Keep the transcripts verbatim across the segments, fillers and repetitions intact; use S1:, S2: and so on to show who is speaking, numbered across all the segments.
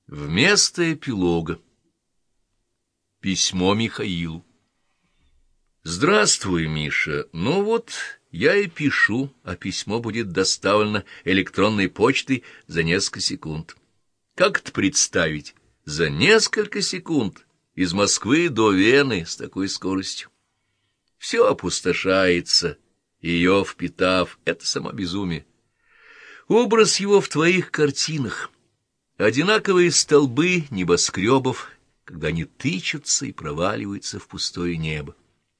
S1: Вместо эпилога. Письмо Михаилу. Здравствуй, Миша. Ну вот, я и пишу, а письмо будет доставлено электронной почтой за несколько секунд. Как это представить? За несколько секунд из Москвы до Вены с такой скоростью. Все опустошается, ее впитав. Это само безумие. Образ его в твоих картинах. Одинаковые столбы небоскребов, когда они тычутся и проваливаются в пустое небо.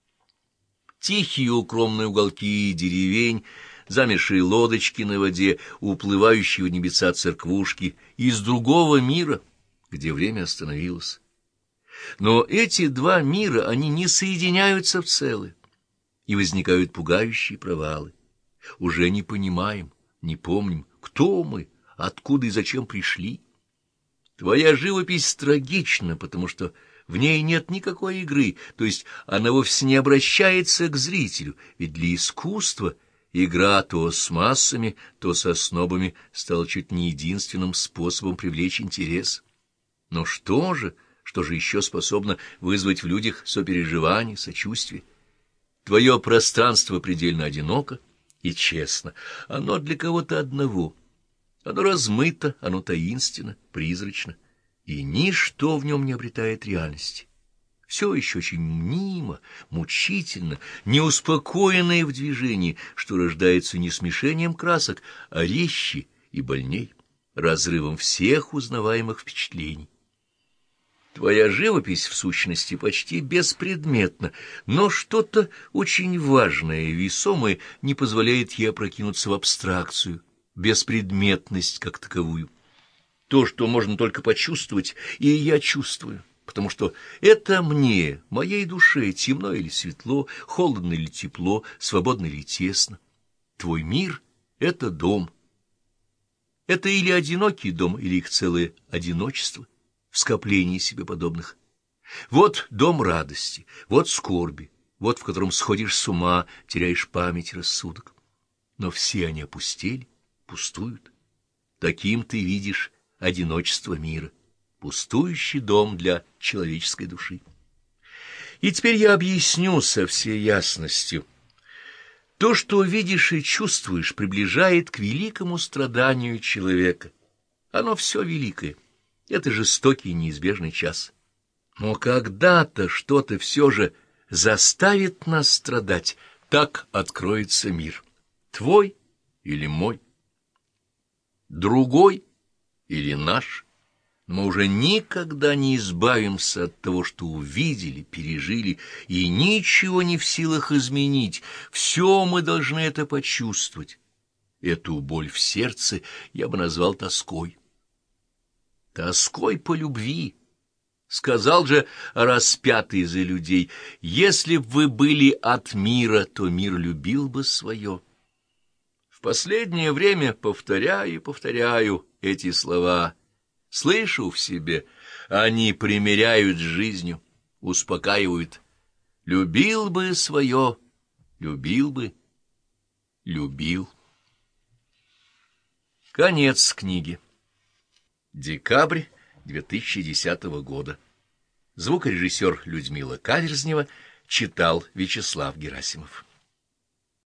S1: Тихие укромные уголки деревень, замершие лодочки на воде, уплывающие в небеса церквушки из другого мира, где время остановилось. Но эти два мира, они не соединяются в целое, и возникают пугающие провалы. Уже не понимаем, не помним, кто мы, откуда и зачем пришли. Твоя живопись трагична, потому что в ней нет никакой игры, то есть она вовсе не обращается к зрителю, ведь для искусства игра то с массами, то со снобами стала чуть не единственным способом привлечь интерес. Но что же, что же еще способно вызвать в людях сопереживание, сочувствие? Твое пространство предельно одиноко и честно, оно для кого-то одного. Оно размыто, оно таинственно, призрачно, и ничто в нем не обретает реальности. Все еще очень мнимо, мучительно, неуспокоенное в движении, что рождается не смешением красок, а резче и больней, разрывом всех узнаваемых впечатлений. Твоя живопись, в сущности, почти беспредметна, но что-то очень важное и весомое не позволяет ей опрокинуться в абстракцию, беспредметность как таковую. То, что можно только почувствовать, и я чувствую, потому что это мне, моей душе, темно или светло, холодно или тепло, свободно или тесно. Твой мир — это дом. Это или одинокий дом, или их целое одиночество в скоплении себе подобных. Вот дом радости, вот скорби, вот в котором сходишь с ума, теряешь память и рассудок. Но все они опустели, пустуют. Таким ты видишь одиночество мира, пустующий дом для человеческой души. И теперь я объясню со всей ясностью. То, что видишь и чувствуешь, приближает к великому страданию человека. Оно все великое. Это жестокий и неизбежный час. Но когда-то что-то все же заставит нас страдать. Так откроется мир. Твой или мой? Другой или наш? Мы уже никогда не избавимся от того, что увидели, пережили, и ничего не в силах изменить. Все мы должны это почувствовать. Эту боль в сердце я бы назвал тоской. Тоской по любви. Сказал же распятый за людей: если б вы были от мира, то мир любил бы свое. В последнее время повторяю и повторяю эти слова. Слышу в себе, они примиряют с жизнью, успокаивают. Любил бы свое, любил бы, любил. Конец книги. Декабрь две тысячи десятого года. Звукорежиссер Людмила Каверзнева читал Вячеслав Герасимов.